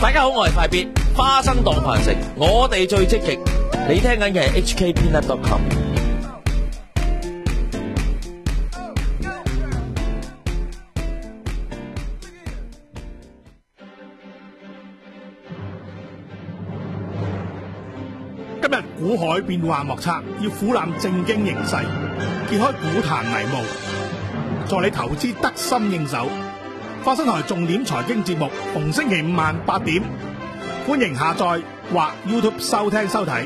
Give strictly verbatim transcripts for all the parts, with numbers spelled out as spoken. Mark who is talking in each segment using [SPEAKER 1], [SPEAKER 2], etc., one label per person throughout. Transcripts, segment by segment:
[SPEAKER 1] 大家好，我係快必花生當飯食，我哋最積極。你聽緊嘅係 H K Peanut dot com。
[SPEAKER 2] 今日股海變幻莫測，要俯瞰正經形勢，揭開股壇迷霧，助你投資得心應手。花生台重點財經節目，逢星期五晚八點，歡迎下載或 YouTube 收聽收睇。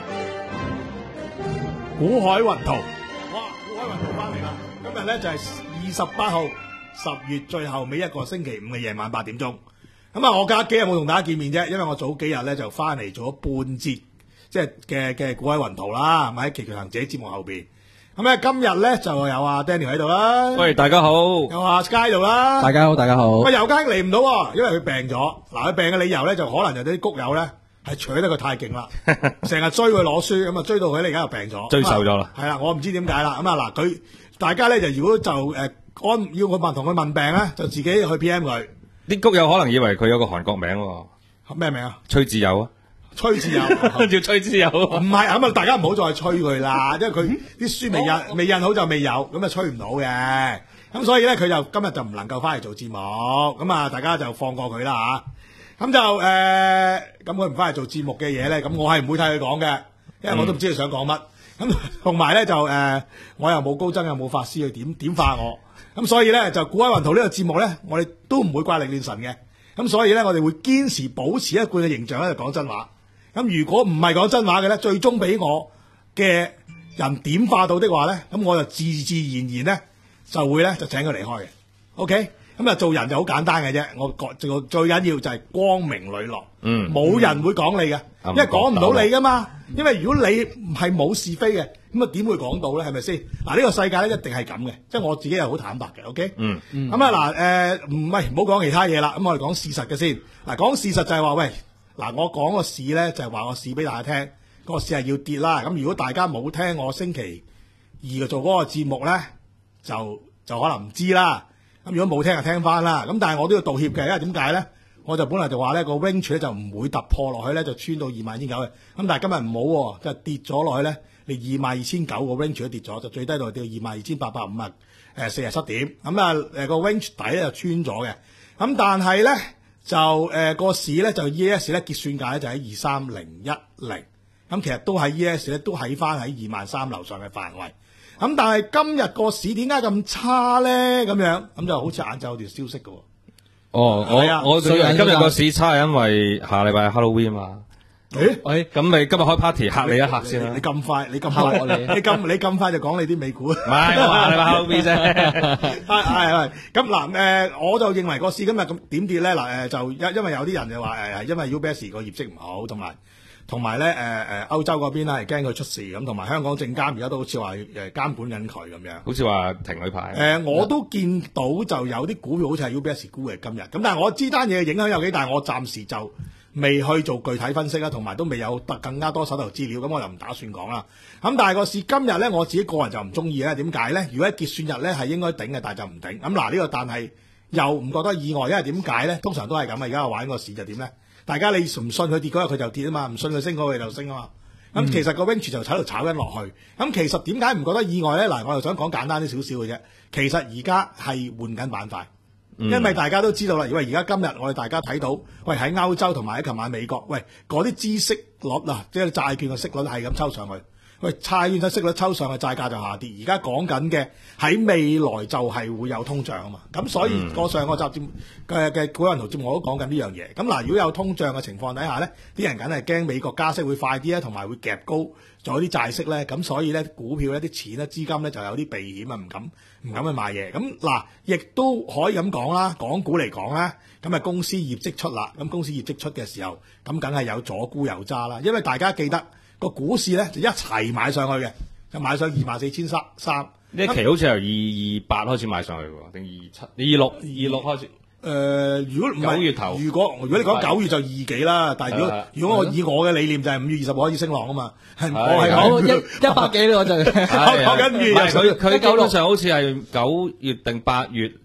[SPEAKER 2] 股海雲圖，哇！股海雲圖翻嚟啦！今日咧就係二十八號十月最後尾一個星期五嘅夜晚八點鐘。咁啊，我隔幾日冇同大家見面啫，因為我早幾日咧就翻嚟做咗半節。即係嘅嘅股海雲圖啦，係咪喺奇強行者節目後邊？咁咧今日咧就有阿 Daniel 喺度啦，
[SPEAKER 3] 喂，大家好，
[SPEAKER 2] 有阿 Sky 度啦，
[SPEAKER 4] 大家好，大家好。
[SPEAKER 2] 喂，尤佳嚟唔到，因為佢病咗。嗱，佢病嘅理由咧就可能就啲谷友咧係取得佢太勁啦，成日追佢攞書，咁啊追到佢咧而家又病咗，
[SPEAKER 3] 追瘦咗啦。
[SPEAKER 2] 係啦，我唔知點解啦。咁啊嗱，佢大家咧就如果就誒安要佢問同佢問病咧，就自己去 P M 佢。
[SPEAKER 3] 啲谷友可能以為佢有個韓國名喎，
[SPEAKER 2] 咩名啊？
[SPEAKER 3] 崔智友啊。
[SPEAKER 2] 崔智友，
[SPEAKER 3] 叫崔智友，
[SPEAKER 2] 唔係咁啊！大家唔好再催佢啦，因為佢啲書未印，未印好就未有，咁啊催唔到嘅。咁所以咧，佢就今日就唔能夠翻嚟做節目，咁啊，大家就放過佢啦吓。咁就誒，咁佢唔翻嚟做節目嘅嘢咧，咁我係唔會替佢講嘅，因為我都唔知佢想講乜。咁同埋咧就誒，我又冇高僧又冇法師去點點化我，咁所以咧就股海雲圖呢個節目咧，我哋都唔會怪力亂神嘅。咁所以咧，我哋會堅持保持一貫嘅形象咧，就講真話。咁如果唔係講真話嘅咧，最終俾我嘅人點化到的話咧，咁我就自自然然咧就會咧就請佢離開嘅。OK，咁啊做人就好簡單嘅啫。我最最緊要就係光明磊落，嗯，冇人會講你嘅，嗯、因為講唔到你噶嘛。因為如果你唔係冇是非嘅，咁啊點會講到咧？係咪先？嗱、呢、呢個世界咧一定係咁嘅，即係我自己係好坦白嘅。OK，嗯，咁啊嗱，誒唔係唔好講其他嘢啦，咁我哋講事實嘅先。嗱，講事實就係話喂。嗱，我講個市咧就係話個市俾大家聽，個市係要跌啦。咁如果大家冇聽我星期二做嗰個節目咧，就就可能唔知啦。咁如果冇聽就聽翻啦。咁但係我都要道歉嘅，因為點解咧？我就本來就話咧個 range 咧就唔會突破落去咧，就穿到二萬二千九嘅。咁但係今日唔好喎，就跌咗落去咧，你二萬二千九個 range 都跌咗，就最低度跌到二萬二千八百五啊，誒四十七點。咁啊誒個 range 底咧就穿咗嘅。咁但係咧。就誒個、呃、市咧就 E S 咧結算價咧就喺二三零一零，咁其實都喺 E S 咧都喺翻喺二萬三樓上嘅範圍。咁但係今日個市點解咁差咧？咁樣咁就好似晏晝有條消息嘅喎。
[SPEAKER 3] 哦，我啊我今日個市差係因為下禮拜 Halloween 嘛。
[SPEAKER 2] 誒，喂，
[SPEAKER 3] 咁你今日開 party 嚇你一嚇先啦。你
[SPEAKER 2] 咁快，你咁快，你你咁你咁快就講你啲美股？唔
[SPEAKER 3] 係，我下禮拜 Halloween 啫。
[SPEAKER 2] 係係係。咁嗱誒，我就認為個市今日咁點跌咧？嗱誒，就因因為有啲人就話誒係因為 U B S 個業績唔好，同埋同埋咧誒誒歐洲嗰邊啦，係驚佢出事咁，同埋香港證監而家都好似話誒監管緊佢咁樣。好
[SPEAKER 3] 似話停佢牌。誒、
[SPEAKER 2] 呃，我都見到就有啲股票好似係 U B S 沽嘅今日。咁但係我知單嘢嘅影響有幾大，我暫時就未去做具體分析啦，同埋都未有得更加多手頭資料，咁我就唔打算講啦。咁但係個市今日咧，我自己個人就唔中意咧。點解咧？如果喺結算日咧係應該頂嘅，但係就唔頂。咁嗱呢個但係又唔覺得意外，因為點解咧？通常都係咁啊！而家玩個市就點咧？大家你唔信佢跌嗰日佢就跌啊嘛，唔信佢升嗰日就升啊嘛。咁、嗯、其實個 range 就喺度炒緊落去。咁其實點解唔覺得意外咧？嗱，我又想講簡單啲少少嘅啫。其實而家係換緊板塊。因為大家都知道啦，因為而家今日我哋大家睇到，喂喺歐洲同埋喺琴晚美國，喂嗰啲孳息率啊，即係債券嘅息率係咁抽上去，喂債券嘅息率抽上去，債價就下跌。而家講緊嘅喺未來就係會有通脹啊嘛，咁所以個上個集節嘅嘅股海雲圖節目我都講緊呢樣嘢。咁嗱，如果有通脹嘅情況底下咧，啲人梗係驚美國加息會快啲啊，同埋會夾高咗啲債息咧，咁所以咧股票咧啲錢咧資金咧就有啲避險啊，唔敢。唔敢去買嘢，咁嗱，亦都可以咁講啦。港股嚟講啦，咁啊公司業績出啦，咁公司業績出嘅時候，咁梗係有左沽右揸啦。因為大家記得個股市咧就一齊買上去嘅，就買上二萬四千三三。
[SPEAKER 3] 呢一期好似由二二八開始買上去喎，定二七、二六、二六開始。
[SPEAKER 2] 誒、呃，如果唔係
[SPEAKER 3] 九月頭，
[SPEAKER 2] 如果如果你講九月就二幾啦，但係如果如果我以我嘅理念就係五月二十號開始升浪啊嘛，係我係講
[SPEAKER 4] 一一百幾我就
[SPEAKER 2] 講緊五月。
[SPEAKER 3] 佢佢基本上好似係九月定八月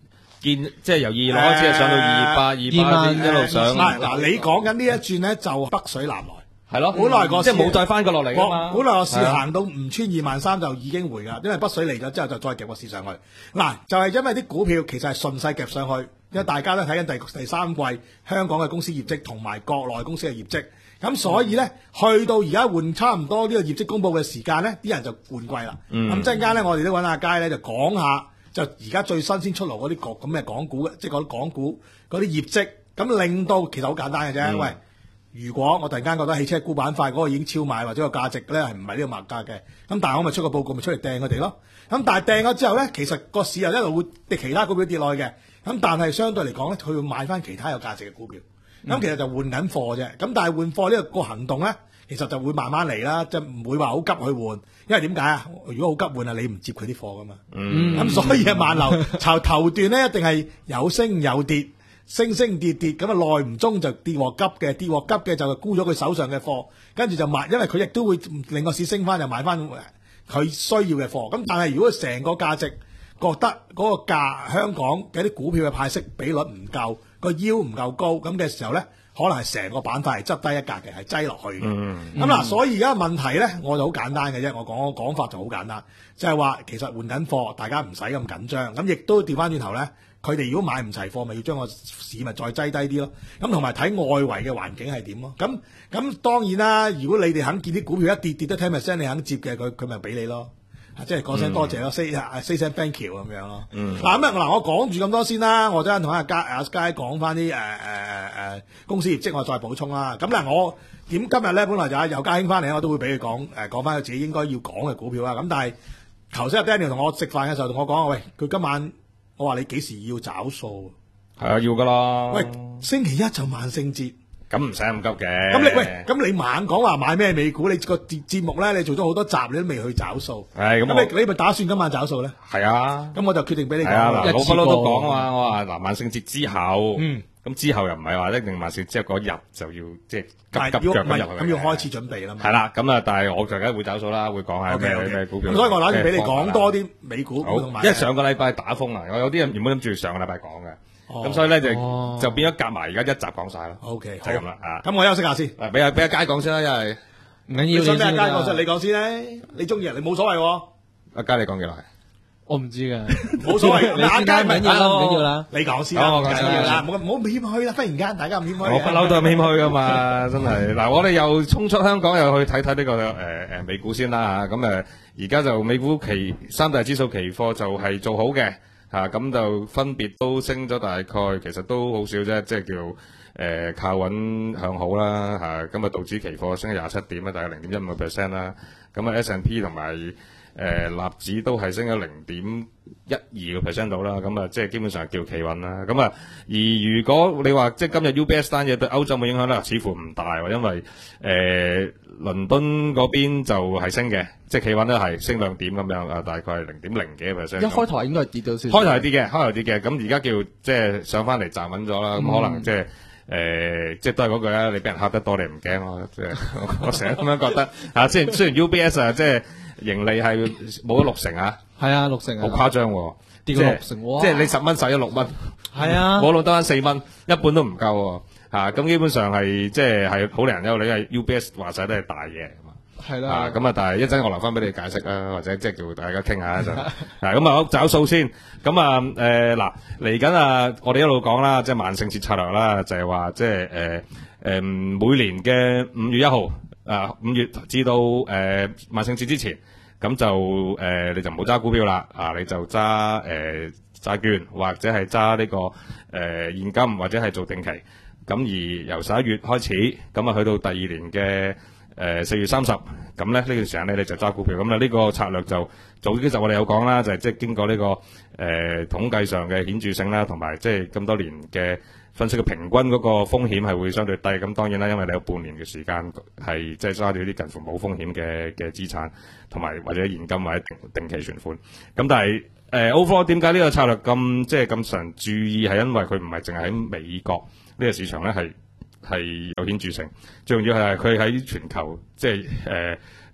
[SPEAKER 3] 見即係由二六開始上到二八、二八一路上。
[SPEAKER 2] 唔係嗱，你講緊呢一轉咧就北水南來。
[SPEAKER 3] 係咯，
[SPEAKER 2] 本來個
[SPEAKER 3] 即係冇再翻過落嚟㗎嘛。
[SPEAKER 2] 本來個市行到唔穿二萬三就已經回㗎，因為北水嚟咗之後就再夾個市上去。嗱，就係因為啲股票其實係順勢夾上去，因為大家都睇緊第第三季香港嘅公司業績同埋國內公司嘅業績，咁所以咧去到而家換差唔多呢個業績公佈嘅時間咧，啲人就換季啦。咁陣間咧，我哋都揾阿佳咧就講下，就而家最新鮮出爐嗰啲國咁嘅港股，即係嗰啲港股嗰啲業績，咁令到其實好簡單嘅啫，嗯、喂。如果我突然間覺得汽車股板塊嗰個已經超賣或者個價值咧係唔係呢個賣價嘅，咁但係我咪出個報告咪出嚟掟佢哋咯。咁但係掟咗之後咧，其實個市又一路會跌其他股票跌落去嘅。咁但係相對嚟講咧，佢會買翻其他有價值嘅股票。咁、嗯、其實就換緊貨啫。咁但係換貨呢個個行動咧，其實就會慢慢嚟啦，即係唔會話好急去換。因為點解啊？如果好急換啊，你唔接佢啲貨噶嘛。嗯。咁所以啊，慢流頭頭段咧一定係有升有跌。升升跌跌咁啊，耐唔中就跌鑊急嘅，跌鑊急嘅就沽咗佢手上嘅貨，跟住就賣，因為佢亦都會令個市升翻，就買翻佢需要嘅貨。咁但係如果成個價值覺得嗰個價香港嘅啲股票嘅派息比率唔夠，個腰唔夠高，咁嘅時候咧，可能係成個板塊係執低一格嘅，係擠落去嘅。咁嗱、嗯，所以而家問題咧，我就好簡單嘅啫，我講講法就好簡單，即係話其實換緊貨，大家唔使咁緊張，咁亦都調翻轉頭咧。佢哋如果買唔齊貨，咪要將個市咪再擠低啲咯。咁同埋睇外圍嘅環境係點咯。咁咁當然啦，如果你哋肯見啲股票一跌跌得ten percent，你肯接嘅，佢佢咪俾你咯。即係講聲多謝咯、嗯、，say say 聲 thank you 咁樣咯。嗱咁啊，嗱我講住咁多先啦。我陣間同阿佳阿佳講翻啲誒誒誒公司業績，我再補充啦。咁嗱，我點今日咧，本來就係有家興翻嚟，我都會俾佢講誒講翻佢自己應該要講嘅股票啦。咁但係頭先阿 Daniel 同我食飯嘅時候同我講，喂，佢今晚。我話你幾時要找數？
[SPEAKER 3] 係啊，要噶啦。
[SPEAKER 2] 喂，星期一就萬聖節，
[SPEAKER 3] 咁唔使咁急嘅。
[SPEAKER 2] 咁你喂，咁你猛講話買咩美股？你個節節目咧，你做咗好多集，你都未去找數。
[SPEAKER 3] 係咁，
[SPEAKER 2] 咁你你咪打算今晚找數咧？
[SPEAKER 3] 係啊。
[SPEAKER 2] 咁我就決定俾你講。
[SPEAKER 3] 係啊，嗱，老不嬲都講啊嘛。我話嗱，萬聖節之後，
[SPEAKER 2] 嗯，
[SPEAKER 3] 咁之後又唔係話一定萬聖節之後嗰日就要即係急急腳咁入去。
[SPEAKER 2] 咁要開始準備啦嘛。
[SPEAKER 3] 係啦，咁啊，但係我就梗係會找數啦，會講下咩咩股票。
[SPEAKER 2] 咁所以我打算俾你講多啲美股。好，
[SPEAKER 3] 因為上個禮拜打風啊，我有啲人原本諗住上個禮拜講嘅。咁、哦、所以咧就、哦、就變咗夾埋而家一集講晒咯。O K，就係咁啦啊！咁
[SPEAKER 2] 我休息下先。
[SPEAKER 3] 誒，俾阿俾阿佳講先啦，因為
[SPEAKER 2] 唔緊要。你想俾阿佳講先，你講先咧。你中意人，你冇所謂喎。
[SPEAKER 3] 阿佳你講幾耐？
[SPEAKER 4] 我唔知噶，
[SPEAKER 2] 冇所謂。阿佳唔緊要啦，唔緊要
[SPEAKER 4] 啦。
[SPEAKER 2] 你講先啦，
[SPEAKER 3] 我講
[SPEAKER 2] 先啦。冇冇咁謙虛啦，忽然間大家咁謙虛。
[SPEAKER 3] 我不嬲都咁謙虛噶嘛，真係。嗱，我哋又衝出香港，又去睇睇呢個誒誒、呃、美股先啦嚇。咁誒而家就美股期三大指數期貨就係做好嘅。嚇咁、啊、就分別都升咗大概，其實都好少啫，即係叫誒、呃、靠穩向好啦嚇。今日道指期貨升咗廿七點啦，大概零點一五個 percent 啦。咁啊 S and P 同埋誒納指都係升咗零點一二個 percent 到啦。咁啊即係基本上係叫企穩啦。咁啊而如果你話即係今日 U B S 單嘢對歐洲冇影響咧，似乎唔大喎，因為誒、呃、倫敦嗰邊就係升嘅。即係企穩都係升兩點咁樣啊，大概係零點零幾個 percent。
[SPEAKER 4] 一開頭應該係跌到少少。
[SPEAKER 3] 開頭係跌嘅，開頭跌嘅。咁而家叫即係上翻嚟站穩咗啦。咁、嗯、可能即係誒，即係都係嗰句啦。你俾人嚇得多，你唔驚咯。即係我成日咁樣覺得啊。雖然雖然 U B S 啊，即係盈利係冇咗六成啊。係
[SPEAKER 4] 啊，六成啊。
[SPEAKER 3] 好誇張喎，
[SPEAKER 4] 跌咗六成喎。
[SPEAKER 3] 即係你十蚊使咗六蚊。係啊。冇攞得翻四蚊，一半都唔夠喎。嚇，咁基本上係即係係好令人憂慮，因為 U B S 話晒都係大嘢。
[SPEAKER 4] 係啦，
[SPEAKER 3] 咁啊，但係一陣我留翻俾你解釋啦，或者即係叫大家傾下就，啊，咁啊，找數先，咁啊，誒嗱，嚟緊啊，我哋一路講啦，即係萬聖節策略啦，就係話即係誒誒每年嘅五月一號啊，五月至到誒萬聖節之前，咁就誒、呃、你就唔好揸股票啦，啊，你就揸誒債券或者係揸呢個誒、呃、現金或者係做定期，咁而由十一月開始，咁啊去到第二年嘅。誒四月三十，咁咧呢段時間咧你就揸股票，咁咧呢個策略就早幾集我哋有講啦，就係即係經過呢、這個誒、呃、統計上嘅顯著性啦，同埋即係咁多年嘅分析嘅平均嗰個風險係會相對低。咁當然啦，因為你有半年嘅時間係即係揸住啲近乎冇風險嘅嘅資產，同埋或者現金或者定定期存款。咁但係誒 overall 點解呢個策略咁即係咁常注意？係因為佢唔係淨係喺美國呢個市場咧係。係有顯著性，最重要係佢喺全球即係誒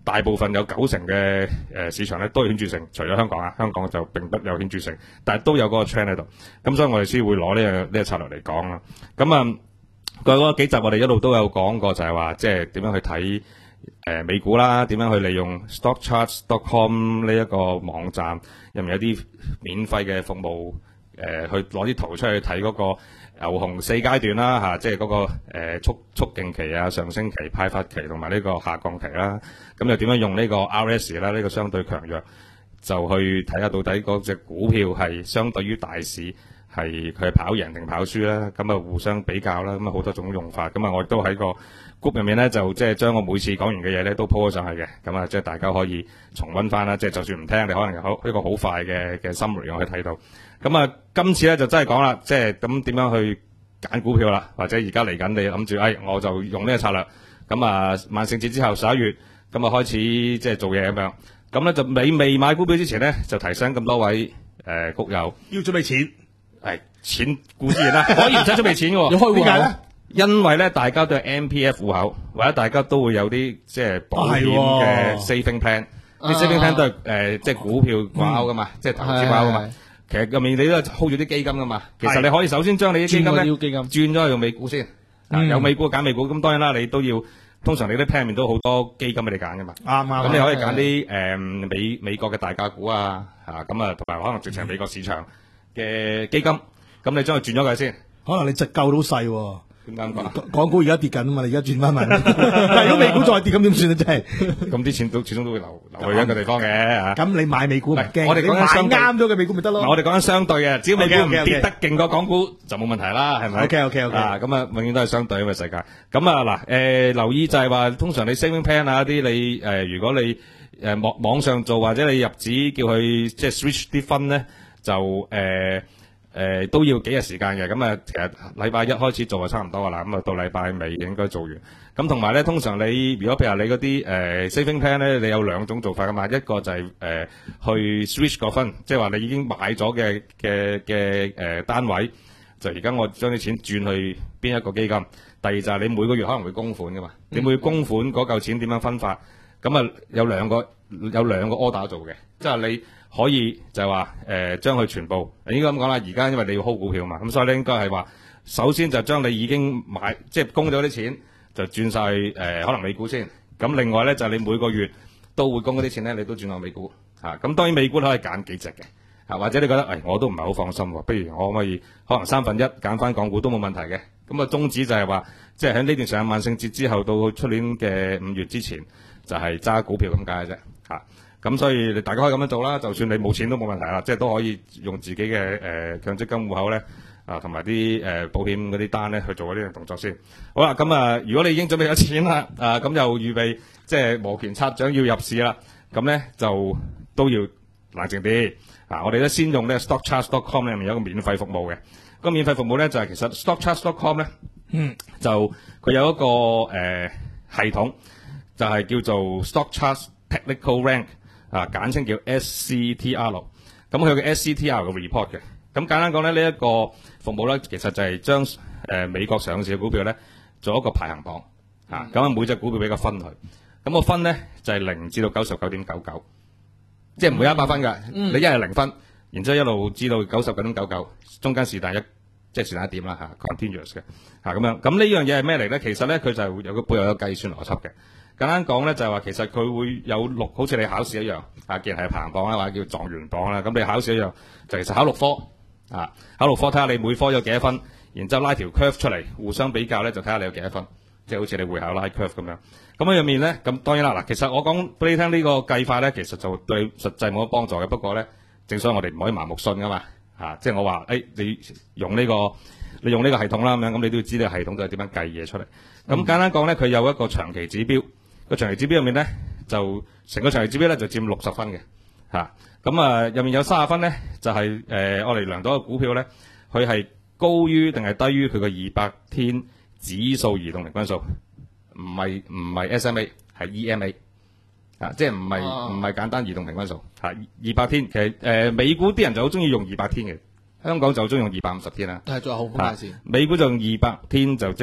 [SPEAKER 3] 大部分有九成嘅誒、呃、市場咧都係顯著性，除咗香港啊，香港就並不有顯著性，但係都有嗰個 trend 喺度。咁所以我哋先會攞呢、這個呢、這個策略嚟講啦。咁啊，過去嗰幾集我哋一路都有講過，就係話即係點樣去睇誒、呃、美股啦，點樣去利用 stock charts dot com 呢一個網站入面有啲免費嘅服務，誒、呃、去攞啲圖出去睇嗰個牛熊四階段啦，嚇、啊，即係嗰、那個誒、呃、促促進期啊、上升期、派發期同埋呢個下降期啦。咁又點樣用呢個 R S 啦，呢個相對強弱，就去睇下到底嗰隻股票係相對於大市係佢係跑贏定跑輸啦。咁啊互相比較啦，咁啊好多種用法。咁啊我亦都喺個 group 入面咧，就即係將我每次講完嘅嘢咧都 po 咗上去嘅。咁啊即係大家可以重溫翻啦。即係就算唔聽，你可能有好一個好快嘅嘅 summary 我可以睇到。咁啊今次咧就真係講啦，即係咁點樣去揀股票啦，或者而家嚟緊你諗住，誒我就用呢個策略。咁啊萬聖節之後十一月。咁啊，開始即係做嘢咁樣，咁咧就未未買股票之前咧，就提醒咁多位誒谷友
[SPEAKER 2] 要準備錢，
[SPEAKER 3] 係錢固之然啦，可以唔使準備錢嘅喎。
[SPEAKER 4] 要開戶
[SPEAKER 2] 點解咧？
[SPEAKER 3] 因為咧，大家都有 M P F 戶口，或者大家都會有啲即係保險嘅 saving plan，啲 saving plan 都係誒即係股票掛鈎噶嘛，即係投資掛鈎噶嘛。其實入面你都 hold 住啲基金噶嘛。其實你可以首先將你啲基金咧轉咗去用美股先，啊有美股揀美股，咁當然啦，你都要。通常你啲 plan 面都好多基金俾你揀嘅嘛，
[SPEAKER 2] 啱啱。
[SPEAKER 3] 咁你可以揀啲誒美美國嘅大價股啊，嚇咁啊，同埋可能直情美國市場嘅基金，咁你將佢轉咗佢先。
[SPEAKER 2] 可能你值夠到細喎。
[SPEAKER 3] 點解咁講？
[SPEAKER 2] 港股而家跌緊啊嘛，你而家轉翻埋。但係如果美股再跌，咁點算啊？真係。
[SPEAKER 3] 咁啲錢都始終都會流流去一個地方嘅嚇。
[SPEAKER 2] 咁你買美股唔驚，
[SPEAKER 3] 我哋講緊相對
[SPEAKER 2] 啱咗嘅美股咪得咯。
[SPEAKER 3] 我哋講緊相對嘅，只要美股唔跌得勁過港股就冇問題啦，係咪
[SPEAKER 2] ？OK OK OK。
[SPEAKER 3] 啊，咁啊，永遠都係相對嘅世界。咁啊嗱，誒留意就係話，通常你 saving plan 啊啲你誒，如果你誒網網上做或者你入紙叫佢即係 switch 啲分咧，就誒。誒、呃、都要幾日時間嘅，咁啊其實禮拜一開始做就差唔多噶啦，咁啊到禮拜尾應該做完。咁同埋咧，通常你如果譬如你嗰啲誒 saving plan 咧，你有兩種做法噶嘛，一個就係、是、誒、呃、去 switch 個分，即係話你已經買咗嘅嘅嘅誒單位，就而家我將啲錢轉去邊一個基金。第二就係你每個月可能會供款噶嘛，你每供款嗰嚿錢點樣分法？咁啊有兩個有兩個 order 做嘅，即係你。可以就係話誒將佢全部應該咁講啦，而家因為你要 hold 股票嘛，咁所以咧應該係話首先就將你已經買即係供咗啲錢就轉晒誒、呃、可能美股先，咁另外咧就係、你每個月都會供嗰啲錢咧，你都轉落美股嚇。咁、啊、當然美股都可以揀幾隻嘅嚇，或者你覺得誒、哎、我都唔係好放心喎，不如我可唔可以可能三分一揀翻港股都冇問題嘅。咁啊宗旨就係話即係喺呢段時間萬聖節之後到出年嘅五月之前就係揸股票咁解嘅啫嚇。咁所以你大家可以咁樣做啦，就算你冇錢都冇問題啦，即係都可以用自己嘅誒、呃、強積金戶口咧啊，同埋啲誒保險嗰啲單咧去做呢樣動作先。好啦，咁啊，如果你已經準備咗錢啦，啊咁又預備即係摩拳擦掌要入市啦，咁咧就都要冷靜啲啊！我哋咧先用呢個 stock charts dot com 咧入面有一個免費服務嘅，個免費服務咧就係、是、其實 stock charts dot com 咧，嗯，就佢有一個誒、呃、系統，就係、是、叫做 stock charts technical rank。啊，簡稱叫 S C T R， 咁佢有個 S C T R 嘅 report 嘅。咁簡單講咧，呢、這、一個服務咧，其實就係將誒美國上市嘅股票咧做一個排行榜，啊，咁啊每隻股票俾個分佢，咁個分咧就係零至到九十九點九九，即係唔會一百分㗎，嗯、你一係零分，然之後一路至到九十九點九九，中間是但一即係是但一點啦嚇 ，continuous 嘅嚇咁樣。咁呢樣嘢係咩嚟咧？其實咧佢就係有個背後有個計算邏輯嘅。簡單講咧，就係話其實佢會有六，好似你考試一樣，啊，既然係排行榜啦，或者叫狀元榜啦，咁你考試一樣，就其實考六科，啊，考六科睇下你每科有幾多分，然之後拉條 curve 出嚟，互相比較咧，就睇下你有幾多分，即係好似你會考拉 curve 咁樣。咁喺入面咧，咁當然啦，嗱，其實我講俾你聽呢個計法咧，其實就對你實際冇乜幫助嘅。不過咧，正所謂我哋唔可以盲目信噶嘛，啊，即係我話，誒、哎，你用呢、這個，你用呢個系統啦，咁樣，咁你都要知呢個系統就係點樣計嘢出嚟。咁、嗯、簡單講咧，佢有一個長期指標。個長期指標入面咧，就成個長期指標咧就佔六十分嘅，嚇咁啊入面有三十分咧，就係誒我哋量到嘅股票咧，佢係高於定係低於佢個二百天指數移動平均數，唔係唔係 S M A 係 E M A， 啊即係唔係唔係簡單移動平均數嚇二百天，其實誒、呃、美股啲人就好中意用二百天嘅，香港就好中意用二百五十天啦，
[SPEAKER 4] 係最後好快線。
[SPEAKER 3] 美股就用二百天就即係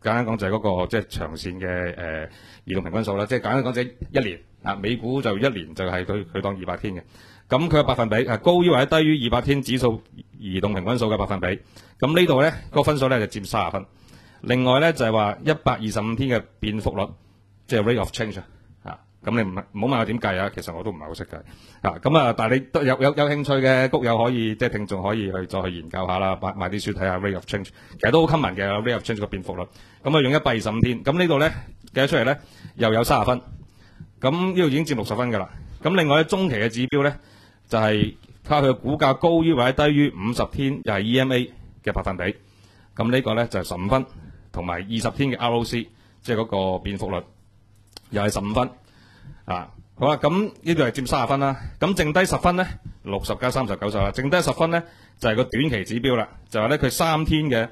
[SPEAKER 3] 簡單講就係嗰、個即係長線嘅誒、呃、移動平均數啦，即係簡單講就係一年啊，美股就一年就係佢佢當二百天嘅，咁佢嘅百分比係高於或者低於二百天指數移動平均數嘅百分比，咁呢度咧、個分數咧就佔三十分。另外咧就係話一百二十五天嘅變幅率，即係 rate of change 啊，咁你唔唔好問我點計啊，其實我都唔係好識計啊，咁啊，但係你都有有有興趣嘅谷友可以即係聽眾可以去再去研究下啦，買買啲書睇下 rate of change，其實都好 common 嘅 rate of change 個變幅率，咁啊用一百二十五天，咁呢度咧計得出嚟咧又有三十分，咁呢度已經佔六十分㗎啦，咁另外咧中期嘅指標咧就係靠佢嘅股價高於或者低於五十天又係 E M A 嘅百分比，咁呢個咧就係十五分。同埋二十天嘅 R O C， 即係嗰個變幅率，又係十五分啊！好啦，咁呢度係佔三十分啦。咁剩低十分咧，六十加三十九十啦。剩低十分咧就係、是、個短期指標啦，就係咧佢三天嘅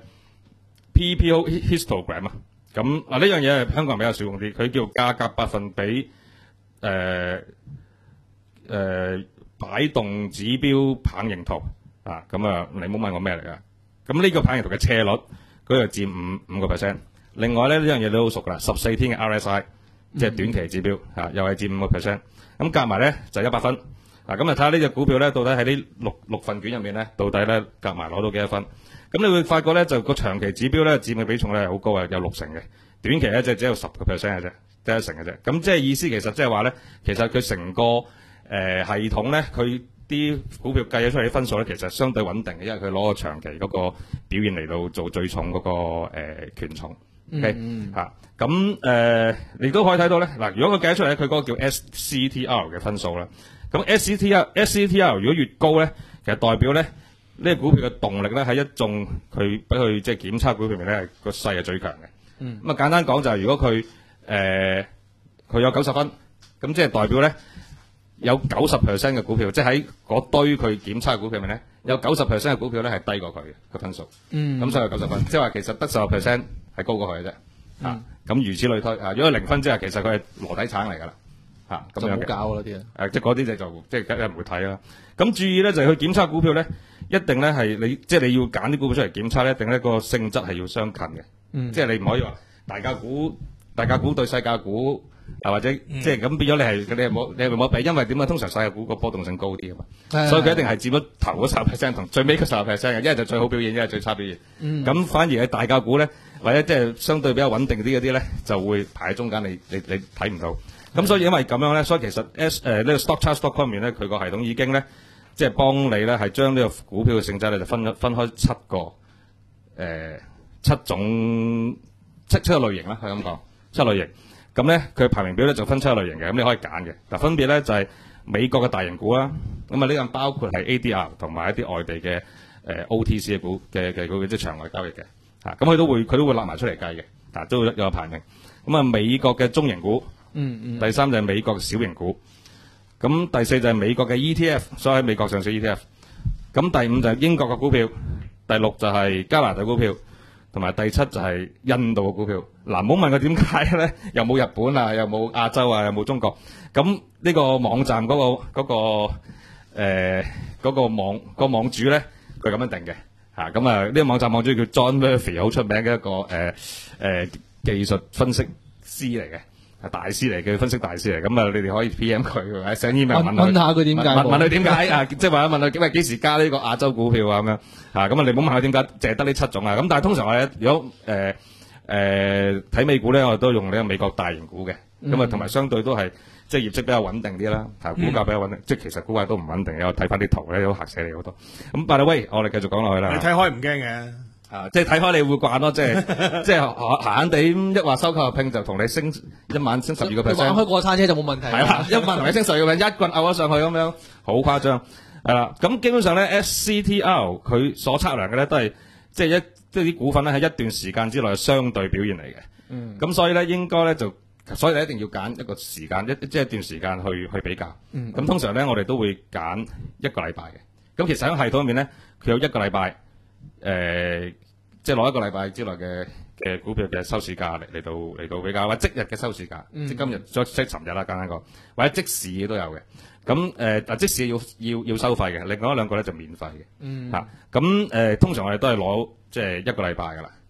[SPEAKER 3] P P O histogram 啊。咁嗱呢樣嘢香港人比較少用啲，佢叫價格百分比誒誒、呃呃、擺動指標棒形圖啊。咁啊，你唔好問我咩嚟㗎。咁呢個棒形圖嘅斜率。佢就佔五五個 percent，另外咧呢樣嘢都好熟噶啦，十四天嘅 R S I， 即係短期指標嚇、啊，又係佔五個 percent，咁夾埋咧就一百分。嗱咁啊睇下呢隻股票咧，到底喺呢六六份卷入面咧，到底咧夾埋攞到幾多分？咁你會發覺咧，就個長期指標咧佔嘅比重咧係好高嘅，有六成嘅，短期咧就只有十個 percent 嘅啫，得一成嘅啫。咁即係意思其實即係話咧，其實佢成個誒、呃、系統咧，佢啲股票計咗出嚟啲分數咧，其實相對穩定嘅，因為佢攞個長期嗰個表現嚟到做最重嗰、那個誒、呃、權重。OK 嚇，咁誒你都可以睇到咧。嗱，如果佢計得出嚟咧，佢嗰個叫 S C T R 嘅分數啦。咁 S C T R S C T R 如果越高咧，其實代表咧呢、這個股票嘅動力咧喺一眾佢俾佢即係檢測股票入面咧個勢係最強嘅。嗯。咁啊簡單講就係如果佢誒佢有九十分，咁即係代表咧。有九十 percent 嘅股票，即係喺嗰堆佢檢測嘅股票入面咧，有九十 percent 嘅股票咧係低過佢嘅個分數。嗯，咁所以有九十分，即係話其實得十個 percent 係高過佢嘅啫。嗯，啊，咁如此類推啊。如果零分之下，其實佢係籮底橙嚟㗎啦。嚇、啊，咁樣嘅。就冇搞嗰啲啊。誒，即係嗰啲就就即係梗係唔會睇啦。咁注意咧，就係佢檢測股票咧，一定咧係你即係你要揀啲股票出嚟檢測咧，一定咧個性質係要相近嘅。嗯，即係你唔可以話大價股、大價股對細價股。啊或者、嗯、即係咁變咗你係你係冇你係冇比，因為點解通常細嘅股個波動性高啲啊嘛，嗯、所以佢一定係佔咗頭嗰十 percent 同最尾嗰十 percent 嘅，一係就最好表現，一係最差表現。咁、嗯、反而係大價股咧，或者即係相對比較穩定啲嗰啲咧，就會排喺中間，你你你睇唔到。咁、嗯、所以因為咁樣咧，所以其實 S 誒、呃、呢、這個 stock chart stock 方面咧，佢個系統已經咧即係幫你咧係將呢個股票嘅性質咧就分分開七個誒、呃、七種七七個類型啦，可以咁講七類型。咁咧，佢排名表咧就分七個類型嘅，咁你可以揀嘅。嗱，分別咧就係、是、美國嘅大型股啦，咁啊呢個包括係 A D R 同埋一啲外地嘅誒、呃、O T C 嘅股嘅嘅股，即係場外交易嘅。嚇，咁佢都會佢都會立埋出嚟計嘅，嗱都有個排名。咁啊，美國嘅中型股，嗯嗯，第三就係美國嘅小型股，咁第四就係美國嘅 E T F，所以喺美國上市 E T F。咁第五就係英國嘅股票，第六就係加拿大股票。同埋第七就係印度嘅股票，嗱唔好問佢點解咧，又冇日本啊，又冇亞洲啊，又冇中國。咁呢個網站嗰、嗰個嗰、嗰個誒嗰、呃嗰個網、嗰個網主咧，佢咁樣定嘅嚇。咁啊呢、呢個網站網主叫 John Murphy， 好出名嘅一個誒誒、呃呃、技術分析師嚟嘅。大師嚟嘅分析大師嚟，咁啊你哋可以 P M 佢，或者上 email 問佢，
[SPEAKER 4] 問下佢點解，
[SPEAKER 3] 問問佢點解啊，即係話問佢幾幾時加呢個亞洲股票啊咁樣，嚇咁啊你唔好問佢點解，淨係得呢七種啊，咁但係通常我哋如果誒誒睇美股咧，我哋都用呢個美國大型股嘅，咁啊同埋相對都係即係業績比較穩定啲啦，嚇股價比較穩定，嗯、即係其實股價都唔穩定嘅，我睇翻啲圖咧都嚇死你好多。咁 by the way，我哋繼續講落去啦。
[SPEAKER 2] 你睇開唔驚嘅。
[SPEAKER 3] 啊，即係睇開你會慣咯，即係即係閒閒地一話收購合併就同你升一晚升十二個 percent，
[SPEAKER 4] 玩開過山車就冇問題。
[SPEAKER 3] 係啦，一晚同你升十二個 percent， 一棍拗咗上去咁樣，好誇張。係啦，咁基本上咧 S C T R 佢所測量嘅咧都係即係一即係啲股份咧喺一段時間之內相對表現嚟嘅。嗯。咁所以咧應該咧就，所以你一定要揀一個時間一即係一段時間去去比較。嗯。咁通常咧我哋都會揀一個禮拜嘅。咁其實喺系統入面咧，佢有一個禮拜，誒、呃，即係攞一個禮拜之內嘅嘅股票嘅收市價嚟嚟到嚟到比較，或者即日嘅收市價，嗯、即係今日再即係尋日啦，簡單講，或者即時都有嘅。咁誒，嗱即時要要要收費嘅，另外一兩個咧就免費嘅。嗯。嚇、啊，咁誒、呃、通常我哋都係攞即係一個禮拜㗎啦。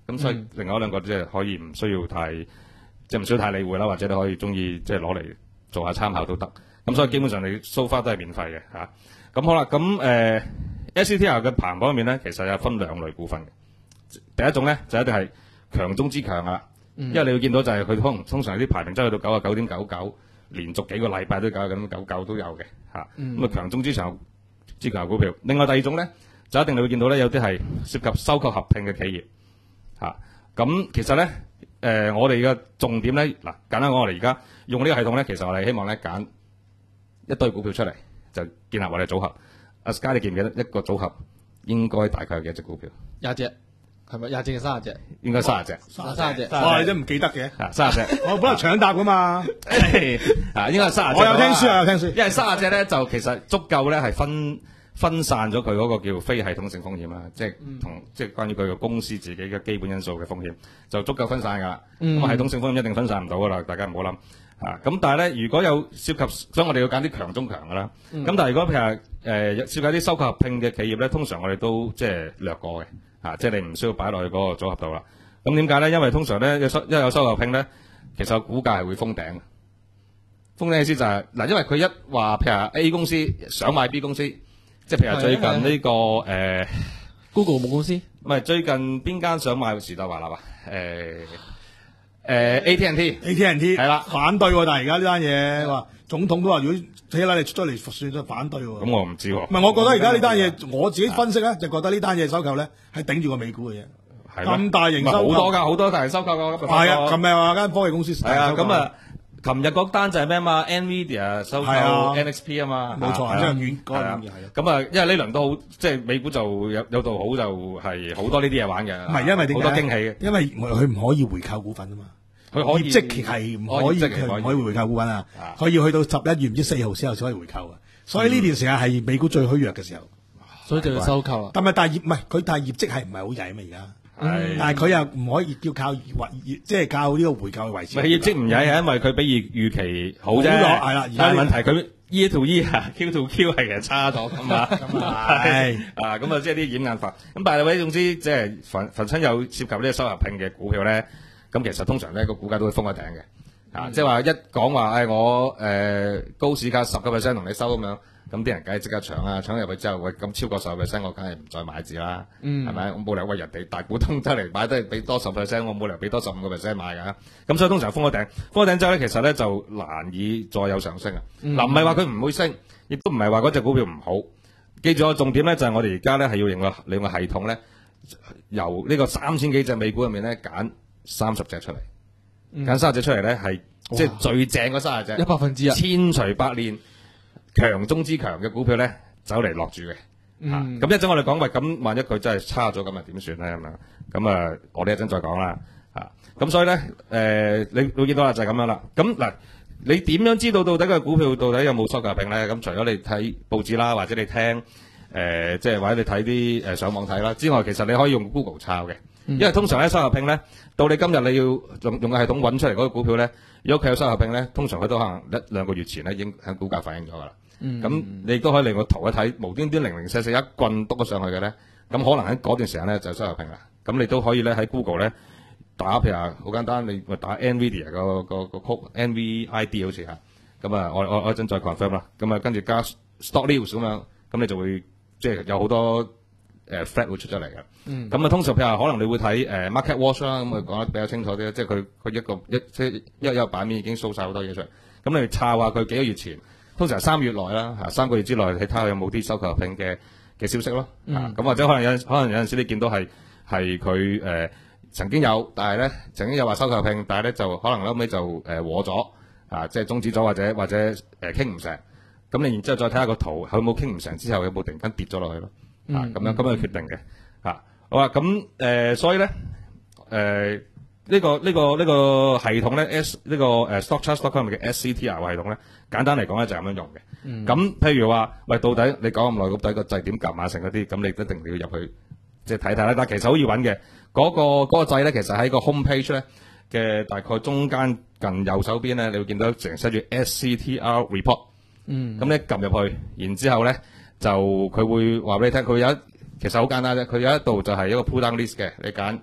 [SPEAKER 3] 咁所以另外兩個即係可以唔需要太即係唔需要太理會啦，或者你可以中意即係攞嚟做下參考都得。咁所以基本上你 so far 都係免費嘅嚇。咁好啦，咁誒、呃、S C T R 嘅排行榜入面咧，其實有分兩類股份嘅。第一種咧就一定係強中之強啦，嗯、因為你會見到就係佢通通常啲排名真係去到九啊九點九九，連續幾個禮拜都九啊九點九九都有嘅嚇。咁啊、嗯、強中之強之強股票。另外第二種咧就一定你會見到咧有啲係涉及收購合併嘅企業嚇。咁、啊、其實咧誒、呃、我哋嘅重點咧嗱簡單講，我哋而家用呢個系統咧，其實我哋希望咧揀一堆股票出嚟，就建立我哋組合。阿 Sky 你記唔記得一個組合應該大概有幾隻股票？
[SPEAKER 4] 廿隻係咪？廿隻定三十隻？
[SPEAKER 3] 應該三十隻。
[SPEAKER 4] 三十隻。
[SPEAKER 2] 哇！你都唔記得嘅。
[SPEAKER 3] 啊，三十隻。
[SPEAKER 2] 我本來搶答噶嘛。
[SPEAKER 3] 啊，應該係三十隻。
[SPEAKER 2] 我有聽書啊，有聽書。
[SPEAKER 3] 因為三十隻咧就其實足夠咧係分分散咗佢嗰個叫非系統性風險啦，即係同、嗯、即係關於佢個公司自己嘅基本因素嘅風險，就足夠分散㗎啦。咁、嗯、系統性風險一定分散唔到㗎啦，大家唔好諗。啊，咁但係咧，如果有涉及，所以我哋要揀啲強中強㗎啦。咁、嗯、但係如果譬如誒、呃、涉及啲收購合併嘅企業咧，通常我哋都即係略過嘅，啊，即係你唔需要擺落去嗰個組合度啦。咁點解咧？因為通常咧，有收一有收購合併咧，其實股價係會封頂嘅。封頂意思就係、是、嗱，因為佢一話譬如 A 公司想買 B 公司，即係譬如最近呢、這個誒、呃、
[SPEAKER 4] Google 母公司，
[SPEAKER 3] 唔係最近邊間想買時代華納啊？誒、呃。誒、呃、A T and T，A
[SPEAKER 2] T and T
[SPEAKER 3] 係啦，
[SPEAKER 2] 反對喎、啊，但係而家呢單嘢話總統都話，如果希拉里出咗嚟算咗反對喎、啊。
[SPEAKER 3] 咁我唔知喎、啊。
[SPEAKER 2] 唔係，我覺得而家呢單嘢，我自己分析咧，就覺得呢單嘢收購咧係頂住個美股嘅嘢。係咁大型收購
[SPEAKER 3] 好多㗎，好多大型收購㗎。
[SPEAKER 2] 係啊，琴日話間科技公司係
[SPEAKER 3] 啊，咁啊，琴日嗰單就係咩嘛 ？Nvidia 收購 N X P 啊嘛。
[SPEAKER 2] 冇錯，即係軟嗰
[SPEAKER 3] 樣嘢係啊。咁啊，因為呢輪都好，即係美股就有有度好，就係好多呢啲嘢玩嘅。
[SPEAKER 2] 唔係因為點解？
[SPEAKER 3] 好多驚喜嘅。因為
[SPEAKER 2] 佢唔可以回購股份啊嘛。
[SPEAKER 3] 佢可以
[SPEAKER 2] 業績係唔可以，佢唔可以回購股份啊！佢要去到十一月唔知四號之後先可以回購啊！所以呢段時間係美股最虛弱嘅時候，
[SPEAKER 4] 所以就要收購啊！
[SPEAKER 2] 但係但係業唔係佢，但係業績係唔係好曳啊嘛而家，但係佢又唔可以叫靠即係靠呢個回購去維持。
[SPEAKER 3] 業績唔曳係因為佢比預預期好啫，
[SPEAKER 2] 係啦。
[SPEAKER 3] 但係問題佢 year to year、Q to Q 係其實差咗㗎嘛，係啊咁啊，即係啲掩眼法。咁但係位總之即係凡凡親有涉及呢個收合併嘅股票咧。咁其實通常咧個股價都會封一頂嘅，啊，即係話一講話，誒我誒高市價十個 percent 同你收咁樣，咁啲人梗係即刻搶啦，搶入去之後，喂咁超過十個 percent，我梗係唔再買字啦，係咪？我冇理由為人哋大股東得嚟買都係俾多十 percent，我冇理由俾多十五個 percent 買㗎。咁所以通常封一頂，封一頂之後咧，其實咧就難以再有上升啊。嗱，唔係話佢唔會升，亦都唔係話嗰隻股票唔好。記住個重點咧，就係我哋而家咧係要用個利用個系統咧，由呢個三千幾隻美股入面咧揀三十隻出嚟，揀三十隻出嚟咧係即係最正嗰三十隻，
[SPEAKER 4] 一百分之一，
[SPEAKER 3] 千錘百煉，強中之強嘅股票咧走嚟落住嘅。嗯，咁、啊、一陣我哋講喂，咁萬一佢真係差咗咁啊點算咧咁樣？咁啊，我哋一陣再講啦。啊，咁所以咧，誒、呃，你會見到啦，就係咁樣啦。咁嗱，你點樣知道到底個股票到底有冇收購合併咧？咁除咗你睇報紙啦，或者你聽誒、呃，即係或者你睇啲誒上網睇啦之外，其實你可以用 Google 抄嘅。因為通常咧收合併咧，到你今日你要用用個系統揾出嚟嗰個股票咧，如果佢有收合併咧，通常佢都可能一兩個月前咧已經喺股價反映咗噶啦。咁、嗯、你都可以嚟個圖一睇，無端端零零四四一棍篤咗上去嘅咧，咁可能喺嗰段時間咧就收合併啦。咁你都可以咧喺 Google 咧打，譬如話好簡單，你咪打 Nvidia 個個個曲 N V I D 好似嚇，咁啊我我我一陣再 confirm 啦。咁啊跟住加 stock news 咁樣，咁你就會即係有好多。誒 flat 會出咗嚟嘅，咁啊、嗯、通常譬如話可能你會睇誒、呃、market watch 啦，咁啊講得比較清楚啲，即係佢佢一個一即係一一個版面已經 show 晒好多嘢出嚟，咁你抄下佢幾個月前，通常三月內啦嚇，三個月之內你睇下有冇啲收購合併嘅嘅消息咯，嚇咁、嗯啊、或者可能有可能有陣時你見到係係佢誒曾經有，但係咧曾經有話收購合併，但係咧就可能後尾就誒和咗啊，即係終止咗或者或者誒傾唔成，咁你然之後再睇下個圖，佢有冇傾唔成之後有冇突然間跌咗落去咯？啊，咁樣咁樣決定嘅，啊，好啦，咁誒、呃，所以咧，誒、呃，呢、這個呢、這個呢、這個系統咧 ，S 呢、這個誒 StockCharts dot com 嘅 S C T R 系統咧，簡單嚟講咧就係咁樣用嘅。咁、嗯、譬如話，喂，到底你講咁耐，到底個掣點撳啊，成嗰啲，咁你一定要入去即係睇睇啦。但係其實好易揾嘅，嗰、那個嗰、那個掣咧，其實喺個 home page 咧嘅大概中間近右手邊咧，你會見到成寫住 S C T R report。嗯。咁你撳入去，然之後咧。就佢會話俾你聽，佢有一其實好簡單啫，佢有一度就係一個 pull down list 嘅，你揀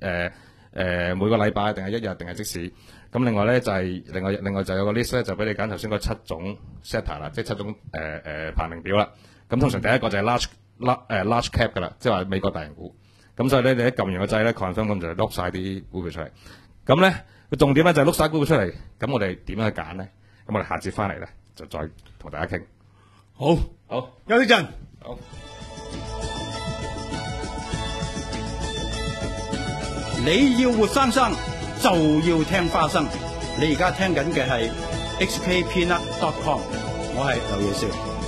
[SPEAKER 3] 誒誒每個禮拜定係一日定係即時。咁另外咧就係、是、另外另外就有個 list 咧，就俾你揀頭先嗰七種 sector 啦，即係七種誒誒、呃、排名表啦。咁通常第一個就係 large large 誒 large cap 噶啦，即係話美國大型股。咁所以咧你一撳完個掣咧 confirm 咁就碌晒啲股票出嚟。咁咧個重點咧就係碌晒股票出嚟。咁我哋點樣去揀咧？咁我哋下節翻嚟咧就再同大家傾。
[SPEAKER 2] 好，
[SPEAKER 3] 好，
[SPEAKER 2] 休息陣。
[SPEAKER 3] 好。
[SPEAKER 5] 你要活生生就要聽花生。你而家聽緊嘅係 H K Peanut dot com， 我係劉野少。